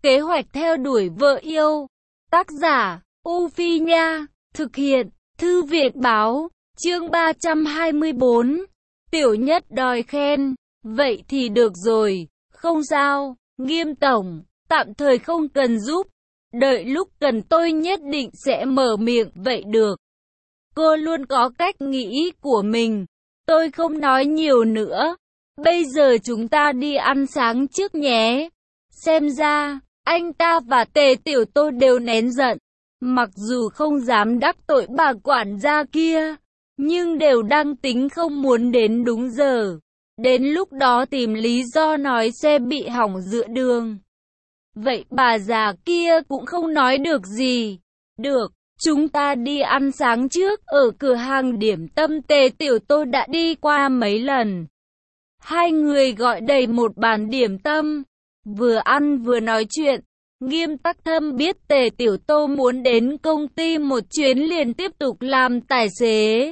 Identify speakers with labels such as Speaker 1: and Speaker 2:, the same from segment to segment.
Speaker 1: Kế hoạch theo đuổi vợ yêu. Tác giả, U Phi Nha. Thực hiện, Thư viện Báo. Chương 324. Tiểu Nhất đòi khen. Vậy thì được rồi, không sao, Nghiêm tổng, tạm thời không cần giúp. Đợi lúc cần tôi nhất định sẽ mở miệng. Vậy được. Cô luôn có cách nghĩ của mình. Tôi không nói nhiều nữa. Bây giờ chúng ta đi ăn sáng trước nhé. Xem ra, anh ta và Tề Tiểu Tô đều nén giận. Mặc dù không dám đắc tội bà quản gia kia, nhưng đều đang tính không muốn đến đúng giờ. Đến lúc đó tìm lý do nói xe bị hỏng giữa đường. Vậy bà già kia cũng không nói được gì. Được, chúng ta đi ăn sáng trước ở cửa hàng điểm tâm Tề Tiểu Tô đã đi qua mấy lần. Hai người gọi đầy một bàn điểm tâm, vừa ăn vừa nói chuyện. Nghiêm Tắc Thâm biết Tề Tiểu Tô muốn đến công ty một chuyến liền tiếp tục làm tài xế.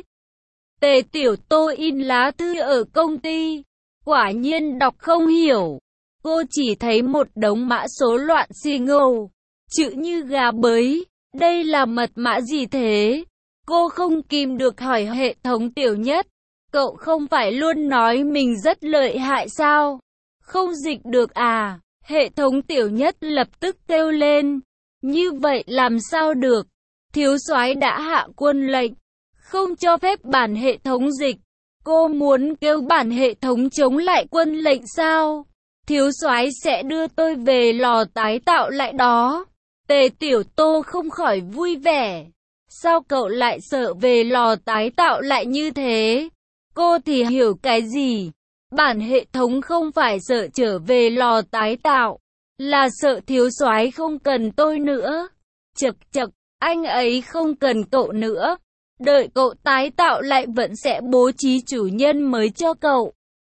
Speaker 1: Tề Tiểu Tô in lá thư ở công ty, quả nhiên đọc không hiểu. Cô chỉ thấy một đống mã số loạn xì ngầu, chữ như gà bới. Đây là mật mã gì thế? Cô không kìm được hỏi hệ thống Tiểu Nhất. Cậu không phải luôn nói mình rất lợi hại sao? Không dịch được à? Hệ thống Tiểu Nhất lập tức kêu lên. Như vậy làm sao được? Thiếu soái đã hạ quân lệnh, không cho phép bản hệ thống dịch. Cô muốn kêu bản hệ thống chống lại quân lệnh sao? Thiếu soái sẽ đưa tôi về lò tái tạo lại đó. Tề Tiểu Tô không khỏi vui vẻ. Sao cậu lại sợ về lò tái tạo lại như thế? Cô thì hiểu cái gì? Bản hệ thống không phải sợ trở về lò tái tạo, là sợ thiếu soái không cần tôi nữa. Chậc chậc, anh ấy không cần cậu nữa. Đợi cậu tái tạo lại vẫn sẽ bố trí chủ nhân mới cho cậu.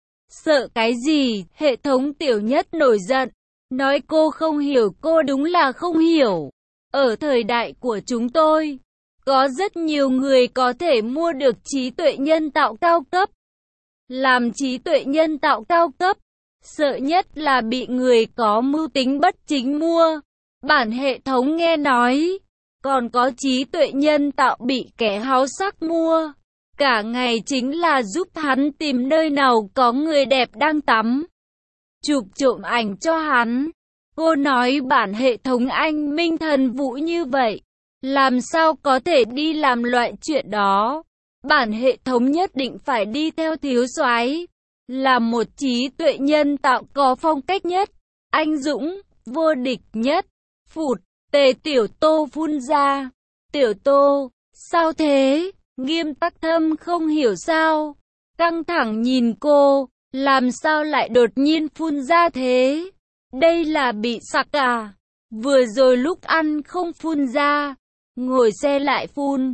Speaker 1: Sợ cái gì? Hệ thống Tiểu Nhất nổi giận, nói cô không hiểu. Cô đúng là không hiểu. Ở thời đại của chúng tôi, có rất nhiều người có thể mua được trí tuệ nhân tạo cao cấp. Làm trí tuệ nhân tạo cao cấp, sợ nhất là bị người có mưu tính bất chính mua. Bản hệ thống nghe nói, còn có trí tuệ nhân tạo bị kẻ háo sắc mua. Cả ngày chính là giúp hắn tìm nơi nào có người đẹp đang tắm, chụp trộm ảnh cho hắn. Cô nói bản hệ thống anh minh thần vũ như vậy, làm sao có thể đi làm loại chuyện đó. Bản hệ thống nhất định phải đi theo thiếu soái, là một trí tuệ nhân tạo có phong cách nhất, anh dũng, vô địch nhất. Phụt, Tề Tiểu Tô phun ra. Tiểu Tô, sao thế? Nghiêm Tắc Thâm không hiểu sao, căng thẳng nhìn cô, làm sao lại đột nhiên phun ra thế? Đây là bị sặc à? Vừa rồi lúc ăn không phun ra, ngồi xe lại phun.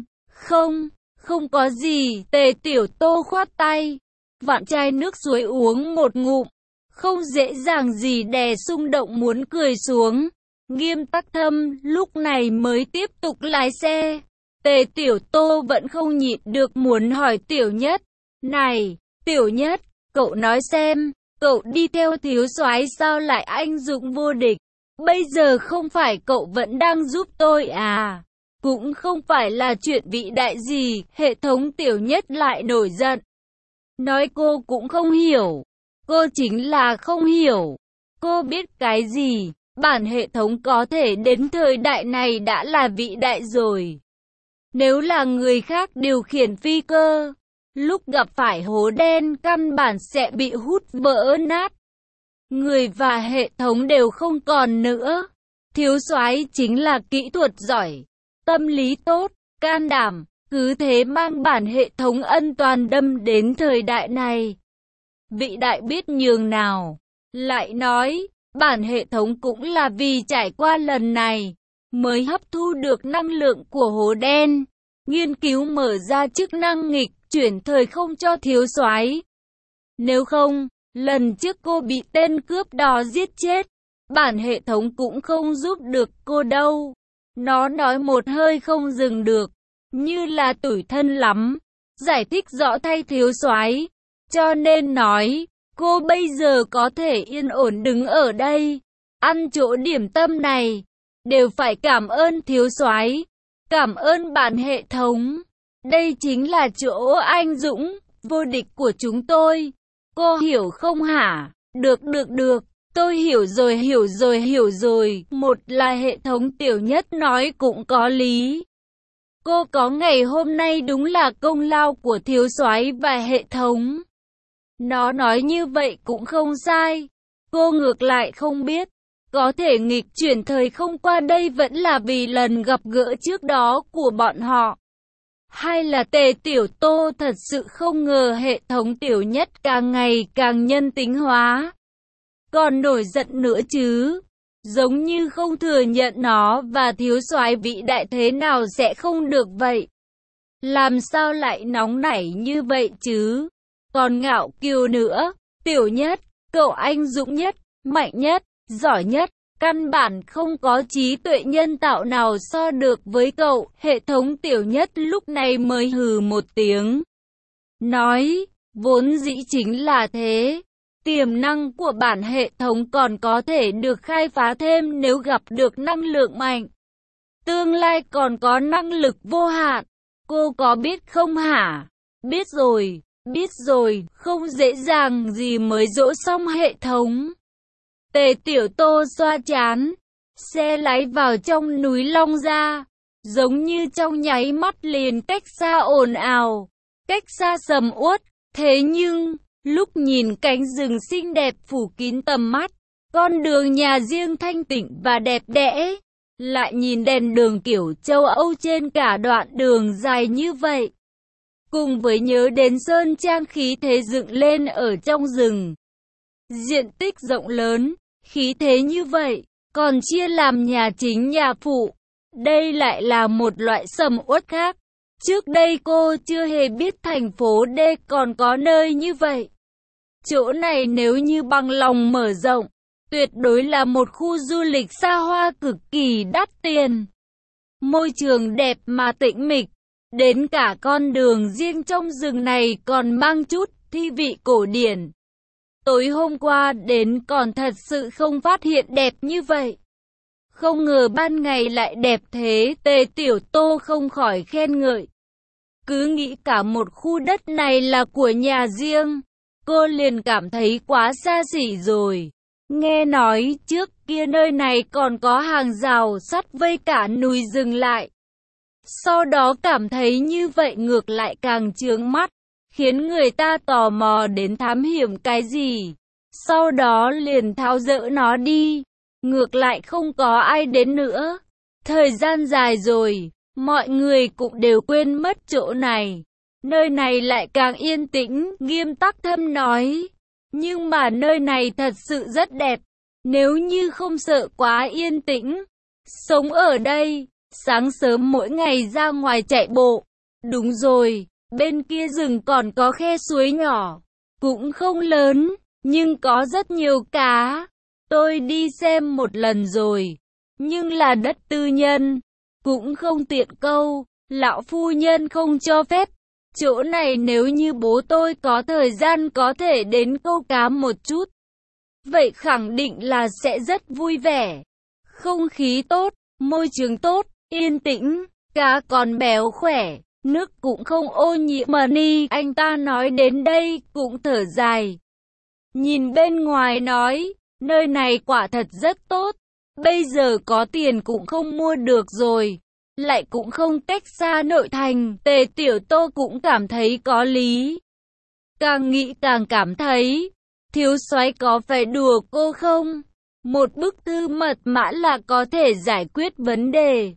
Speaker 1: Không có gì. Tề Tiểu Tô khoát tay, vặn chai nước suối uống một ngụm, không dễ dàng gì đè xung động muốn cười xuống. Nghiêm Tắc Thâm lúc này mới tiếp tục lái xe. Tề Tiểu Tô vẫn không nhịn được muốn hỏi Tiểu Nhất. Này, Tiểu Nhất, cậu nói xem, cậu đi theo thiếu soái sao lại anh dũng vô địch? Bây giờ không phải cậu vẫn đang giúp tôi à? Cũng không phải là chuyện vĩ đại gì. Hệ thống Tiểu Nhất lại nổi giận, nói cô cũng không hiểu. Cô chính là không hiểu. Cô biết cái gì? Bản hệ thống có thể đến thời đại này đã là vĩ đại rồi. Nếu là người khác điều khiển phi cơ, lúc gặp phải hố đen căn bản sẽ bị hút vỡ nát. Người và hệ thống đều không còn nữa. Thiếu soái chính là kỹ thuật giỏi, tâm lý tốt, can đảm, cứ thế mang bản hệ thống ân toàn đâm đến thời đại này. Vị đại biết nhường nào. Lại nói, bản hệ thống cũng là vì trải qua lần này, mới hấp thu được năng lượng của hố đen, nghiên cứu mở ra chức năng nghịch chuyển thời không cho thiếu soái. Nếu không, lần trước cô bị tên cướp đó giết chết, bản hệ thống cũng không giúp được cô đâu. Nó nói một hơi không dừng được, như là tủi thân lắm. Giải thích rõ thay thiếu soái, cho nên nói, cô bây giờ có thể yên ổn đứng ở đây, ăn chỗ điểm tâm này, đều phải cảm ơn thiếu soái, cảm ơn bản hệ thống. Đây chính là chỗ anh dũng, vô địch của chúng tôi. Cô hiểu không hả? Được, tôi hiểu rồi. Một là hệ thống Tiểu Nhất nói cũng có lý. Cô có ngày hôm nay đúng là công lao của thiếu soái và hệ thống. Nó nói như vậy cũng không sai. Cô ngược lại không biết, có thể nghịch chuyển thời không qua đây vẫn là vì lần gặp gỡ trước đó của bọn họ. Hay là Tề Tiểu Tô thật sự không ngờ hệ thống Tiểu Nhất càng ngày càng nhân tính hóa. Còn nổi giận nữa chứ. Giống như không thừa nhận nó và thiếu soái vĩ đại thế nào sẽ không được vậy. Làm sao lại nóng nảy như vậy chứ? Còn ngạo kiều nữa. Tiểu Nhất, cậu anh dũng nhất, mạnh nhất, giỏi nhất. Căn bản không có trí tuệ nhân tạo nào so được với cậu. Hệ thống Tiểu Nhất lúc này mới hừ một tiếng. Nói, vốn dĩ chính là thế. Tiềm năng của bản hệ thống còn có thể được khai phá thêm nếu gặp được năng lượng mạnh. Tương lai còn có năng lực vô hạn. Cô có biết không hả? Biết rồi, không dễ dàng gì mới dỗ xong hệ thống. Tề Tiểu Tô xoa chán, xe lái vào trong núi Long Gia, giống như trong nháy mắt liền cách xa ồn ào, cách xa sầm uất. Thế nhưng, lúc nhìn cánh rừng xinh đẹp phủ kín tầm mắt, con đường nhà riêng thanh tịnh và đẹp đẽ, lại nhìn đèn đường kiểu châu Âu trên cả đoạn đường dài như vậy, cùng với nhớ đến sơn trang khí thế dựng lên ở trong rừng. Diện tích rộng lớn, khí thế như vậy, còn chia làm nhà chính nhà phụ. Đây lại là một loại sầm uất khác. Trước đây cô chưa hề biết thành phố D còn có nơi như vậy. Chỗ này nếu như bằng lòng mở rộng, tuyệt đối là một khu du lịch xa hoa cực kỳ đắt tiền. Môi trường đẹp mà tĩnh mịch, đến cả con đường riêng trong rừng này còn mang chút thi vị cổ điển. Tối hôm qua đến còn thật sự không phát hiện đẹp như vậy. Không ngờ ban ngày lại đẹp thế. Tề Tiểu Tô không khỏi khen ngợi. Cứ nghĩ cả một khu đất này là của nhà riêng, cô liền cảm thấy quá xa xỉ rồi. Nghe nói trước kia nơi này còn có hàng rào sắt vây cả núi rừng lại. Sau đó cảm thấy như vậy ngược lại càng chướng mắt, khiến người ta tò mò đến thám hiểm cái gì. Sau đó liền tháo dỡ nó đi, ngược lại không có ai đến nữa. Thời gian dài rồi, mọi người cũng đều quên mất chỗ này. Nơi này lại càng yên tĩnh, Nghiêm Tắc Thâm nói. Nhưng mà nơi này thật sự rất đẹp, nếu như không sợ quá yên tĩnh. Sống ở đây, sáng sớm mỗi ngày ra ngoài chạy bộ. Đúng rồi, bên kia rừng còn có khe suối nhỏ, cũng không lớn, nhưng có rất nhiều cá. Tôi đi xem một lần rồi, nhưng là đất tư nhân, cũng không tiện câu, lão phu nhân không cho phép. Chỗ này nếu như bố tôi có thời gian có thể đến câu cá một chút, vậy khẳng định là sẽ rất vui vẻ. Không khí tốt, môi trường tốt, yên tĩnh, cá còn béo khỏe, nước cũng không ô nhiễm mà ni. Anh ta nói đến đây cũng thở dài. Nhìn bên ngoài nói, nơi này quả thật rất tốt. Bây giờ có tiền cũng không mua được rồi, lại cũng không cách xa nội thành. Tề Tiểu Tô cũng cảm thấy có lý. Càng nghĩ càng cảm thấy, thiếu soái có phải đùa cô không? Một bức thư mật mã là có thể giải quyết vấn đề.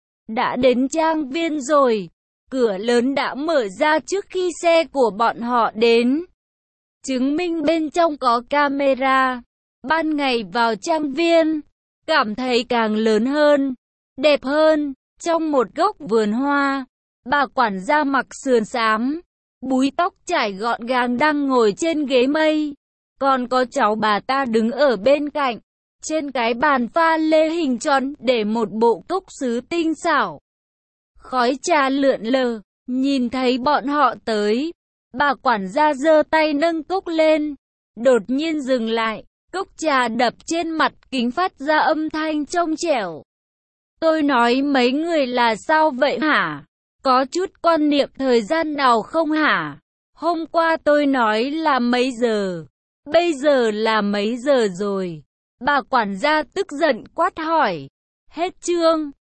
Speaker 1: Đã đến trang viên rồi, cửa lớn đã mở ra trước khi xe của bọn họ đến. Chứng minh bên trong có camera. Ban ngày vào trang viên, cảm thấy càng lớn hơn, đẹp hơn. Trong một góc vườn hoa, bà quản gia mặc sườn xám, búi tóc trải gọn gàng đang ngồi trên ghế mây. Còn có cháu bà ta đứng ở bên cạnh. Trên cái bàn pha lê hình tròn để một bộ cốc sứ tinh xảo. Khói trà lượn lờ, nhìn thấy bọn họ tới. Bà quản gia giơ tay nâng cốc lên, đột nhiên dừng lại, Cốc trà đập trên mặt kính phát ra âm thanh trong trẻo. Tôi nói mấy người là sao vậy hả? Có chút quan niệm thời gian nào không hả? Hôm qua tôi nói là mấy giờ? Bây giờ là mấy giờ rồi? Bà quản gia tức giận quát hỏi. Hết chương.